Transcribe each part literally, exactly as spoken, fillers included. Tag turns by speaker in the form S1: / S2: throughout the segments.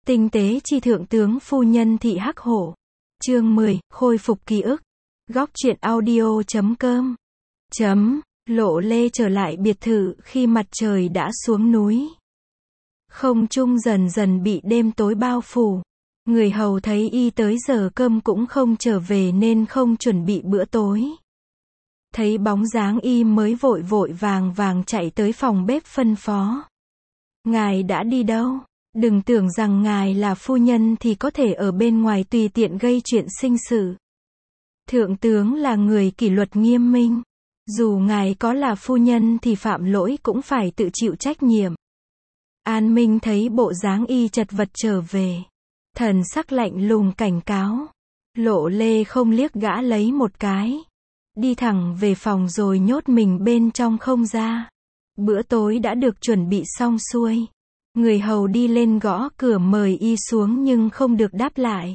S1: Tinh tế chi thượng tướng phu nhân thị hắc hổ. Chương mười, khôi phục ký ức. Góc truyện audio chấm com. Chấm, Lộ Lê trở lại biệt thự khi mặt trời đã xuống núi. Không trung dần dần bị đêm tối bao phủ. Người hầu thấy y tới giờ cơm cũng không trở về nên không chuẩn bị bữa tối. Thấy bóng dáng y mới vội vội vàng vàng chạy tới phòng bếp phân phó. Ngài đã đi đâu? Đừng tưởng rằng ngài là phu nhân thì có thể ở bên ngoài tùy tiện gây chuyện sinh sự. Thượng tướng là người kỷ luật nghiêm minh. Dù ngài có là phu nhân thì phạm lỗi cũng phải tự chịu trách nhiệm. An Minh thấy bộ dáng y chật vật trở về. Thần sắc lạnh lùng cảnh cáo. Lộ Lê không liếc gã lấy một cái. Đi thẳng về phòng rồi nhốt mình bên trong không ra. Bữa tối đã được chuẩn bị xong xuôi. Người hầu đi lên gõ cửa mời y xuống nhưng không được đáp lại.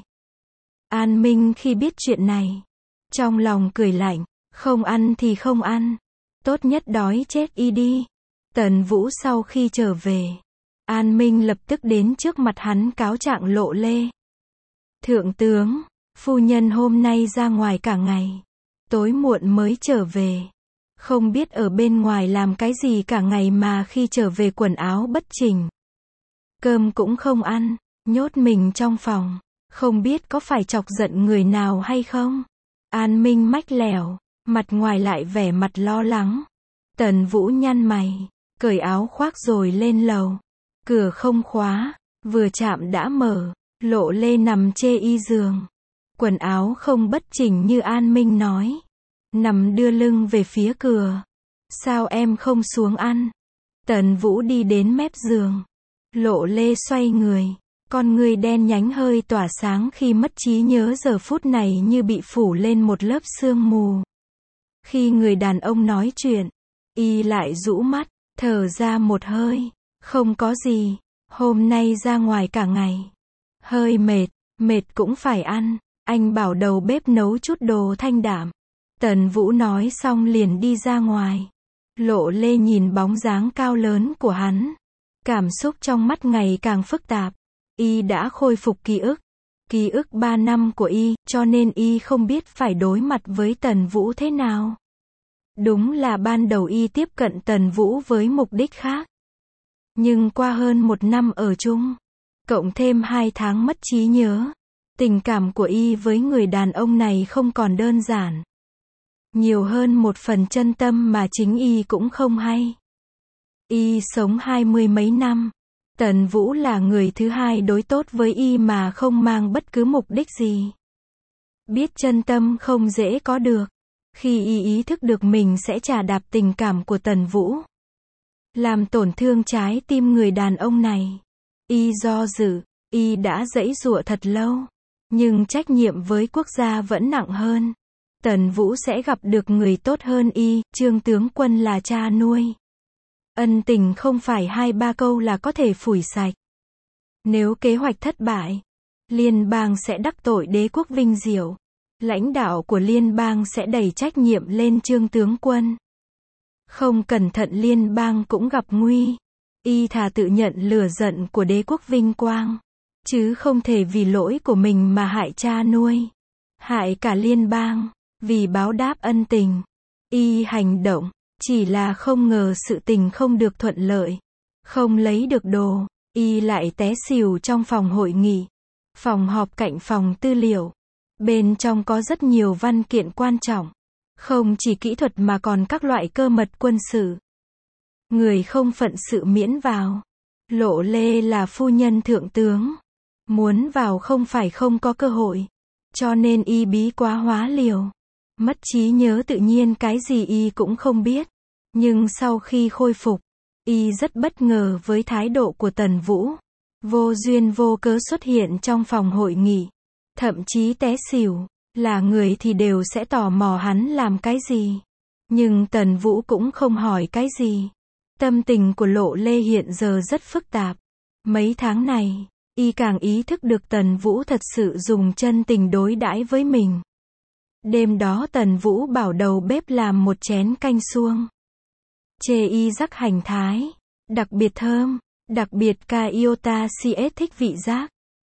S1: An Minh khi biết chuyện này, trong lòng cười lạnh, không ăn thì không ăn. Tốt nhất đói chết y đi. Tần Vũ sau khi trở về, An Minh lập tức đến trước mặt hắn cáo trạng Lộ Lê. Thượng tướng, phu nhân hôm nay ra ngoài cả ngày. Tối muộn mới trở về. Không biết ở bên ngoài làm cái gì cả ngày mà khi trở về quần áo bất chỉnh. Cơm cũng không ăn, nhốt mình trong phòng. Không biết có phải chọc giận người nào hay không? An Minh mách lẻo, mặt ngoài lại vẻ mặt lo lắng. Tần Vũ nhăn mày, cởi áo khoác rồi lên lầu. Cửa không khóa, vừa chạm đã mở. Lộ Lê nằm chê y giường. Quần áo không bất chỉnh như An Minh nói. Nằm đưa lưng về phía cửa. Sao em không xuống ăn? Tần Vũ đi đến mép giường. Lộ Lê xoay người. Con người đen nhánh hơi tỏa sáng khi mất trí nhớ giờ phút này như bị phủ lên một lớp sương mù. Khi người đàn ông nói chuyện, y lại rũ mắt, thở ra một hơi. Không có gì, hôm nay ra ngoài cả ngày. Hơi mệt, mệt cũng phải ăn. Anh bảo đầu bếp nấu chút đồ thanh đạm. Tần Vũ nói xong liền đi ra ngoài. Lộ Lê nhìn bóng dáng cao lớn của hắn. Cảm xúc trong mắt ngày càng phức tạp. Y đã khôi phục ký ức. Ký ức ba năm của y, cho nên y không biết phải đối mặt với Tần Vũ thế nào. Đúng là ban đầu y tiếp cận Tần Vũ với mục đích khác. Nhưng qua hơn một năm ở chung, cộng thêm hai tháng mất trí nhớ, tình cảm của y với người đàn ông này không còn đơn giản. Nhiều hơn một phần chân tâm mà chính y cũng không hay. Y sống hai mươi mấy năm. Tần Vũ là người thứ hai đối tốt với y mà không mang bất cứ mục đích gì. Biết chân tâm không dễ có được. Khi y ý thức được mình sẽ chà đạp tình cảm của Tần Vũ, làm tổn thương trái tim người đàn ông này, y do dự. Y đã giãy giụa thật lâu. Nhưng trách nhiệm với quốc gia vẫn nặng hơn. Tần Vũ sẽ gặp được người tốt hơn y. Trương tướng quân là cha nuôi. Ân tình không phải hai ba câu là có thể phủi sạch. Nếu kế hoạch thất bại, liên bang sẽ đắc tội đế quốc vinh diệu. Lãnh đạo của liên bang sẽ đẩy trách nhiệm lên Trương tướng quân. Không cẩn thận liên bang cũng gặp nguy. Y thà tự nhận lửa giận của đế quốc vinh quang, chứ không thể vì lỗi của mình mà hại cha nuôi, hại cả liên bang. Vì báo đáp ân tình, y hành động. Chỉ là không ngờ sự tình không được thuận lợi. Không lấy được đồ, y lại té xỉu trong phòng hội nghị. Phòng họp cạnh phòng tư liệu. Bên trong có rất nhiều văn kiện quan trọng. Không chỉ kỹ thuật mà còn các loại cơ mật quân sự. Người không phận sự miễn vào. Lộ Lê là phu nhân thượng tướng. Muốn vào không phải không có cơ hội. Cho nên y bí quá hóa liều. Mất trí nhớ tự nhiên cái gì y cũng không biết. Nhưng sau khi khôi phục, y rất bất ngờ với thái độ của Tần Vũ. Vô duyên vô cớ xuất hiện trong phòng hội nghị. Thậm chí té xỉu. Là người thì đều sẽ tò mò hắn làm cái gì. Nhưng Tần Vũ cũng không hỏi cái gì. Tâm tình của Lộ Lê hiện giờ rất phức tạp. Mấy tháng này, y càng ý thức được Tần Vũ thật sự dùng chân tình đối đãi với mình. Đêm đó Tần Vũ bảo đầu bếp làm một chén canh suông. Chê y rắc hành thái. Đặc biệt thơm. Đặc biệt ca iota cs thích vị giác.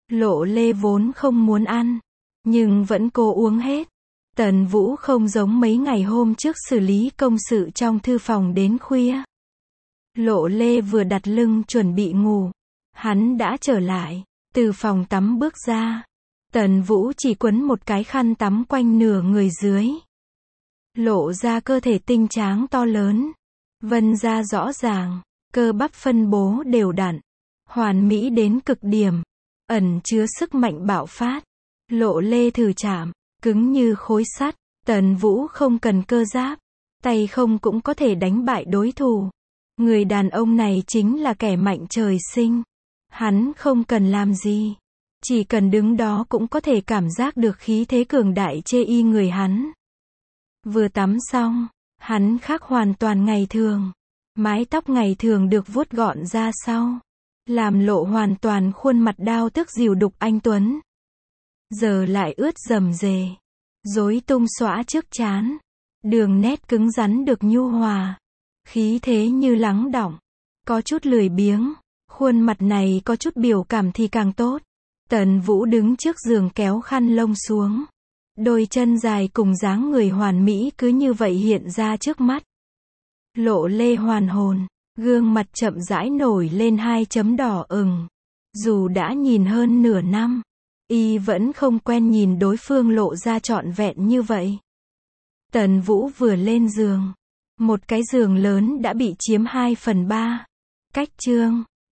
S1: Lộ Lê vốn không muốn ăn, nhưng vẫn cố uống hết. Tần Vũ không giống mấy ngày hôm trước xử lý công sự trong thư phòng đến khuya. Lộ Lê vừa đặt lưng chuẩn bị ngủ, hắn đã trở lại, từ phòng tắm bước ra. Tần Vũ chỉ quấn một cái khăn tắm quanh nửa người dưới, lộ ra cơ thể tinh tráng to lớn, vân da rõ ràng, cơ bắp phân bố đều đặn, hoàn mỹ đến cực điểm, ẩn chứa sức mạnh bạo phát. Lộ Lê thử chạm, cứng như khối sắt. Tần Vũ không cần cơ giáp, tay không cũng có thể đánh bại đối thủ. Người đàn ông này chính là kẻ mạnh trời sinh. Hắn không cần làm gì, chỉ cần đứng đó cũng có thể cảm giác được khí thế cường đại chê y người hắn. Vừa tắm xong, hắn khác hoàn toàn ngày thường. Mái tóc ngày thường được vuốt gọn ra sau, làm lộ hoàn toàn khuôn mặt đao tức dìu đục anh tuấn. Giờ lại ướt rầm rề, rối tung xõa trước trán, đường nét cứng rắn được nhu hòa, khí thế như lắng đọng, có chút lười biếng. Khuôn mặt này có chút biểu cảm thì càng tốt. Tần Vũ đứng trước giường kéo khăn lông xuống, đôi chân dài cùng dáng người hoàn mỹ cứ như vậy hiện ra trước mắt. Lộ Lê hoàn hồn, gương mặt chậm rãi nổi lên hai chấm đỏ ửng. Dù đã nhìn hơn nửa năm, y vẫn không quen nhìn đối phương lộ ra trọn vẹn như vậy. Tần Vũ vừa lên giường, một cái giường lớn đã bị chiếm hai phần ba. Cách chương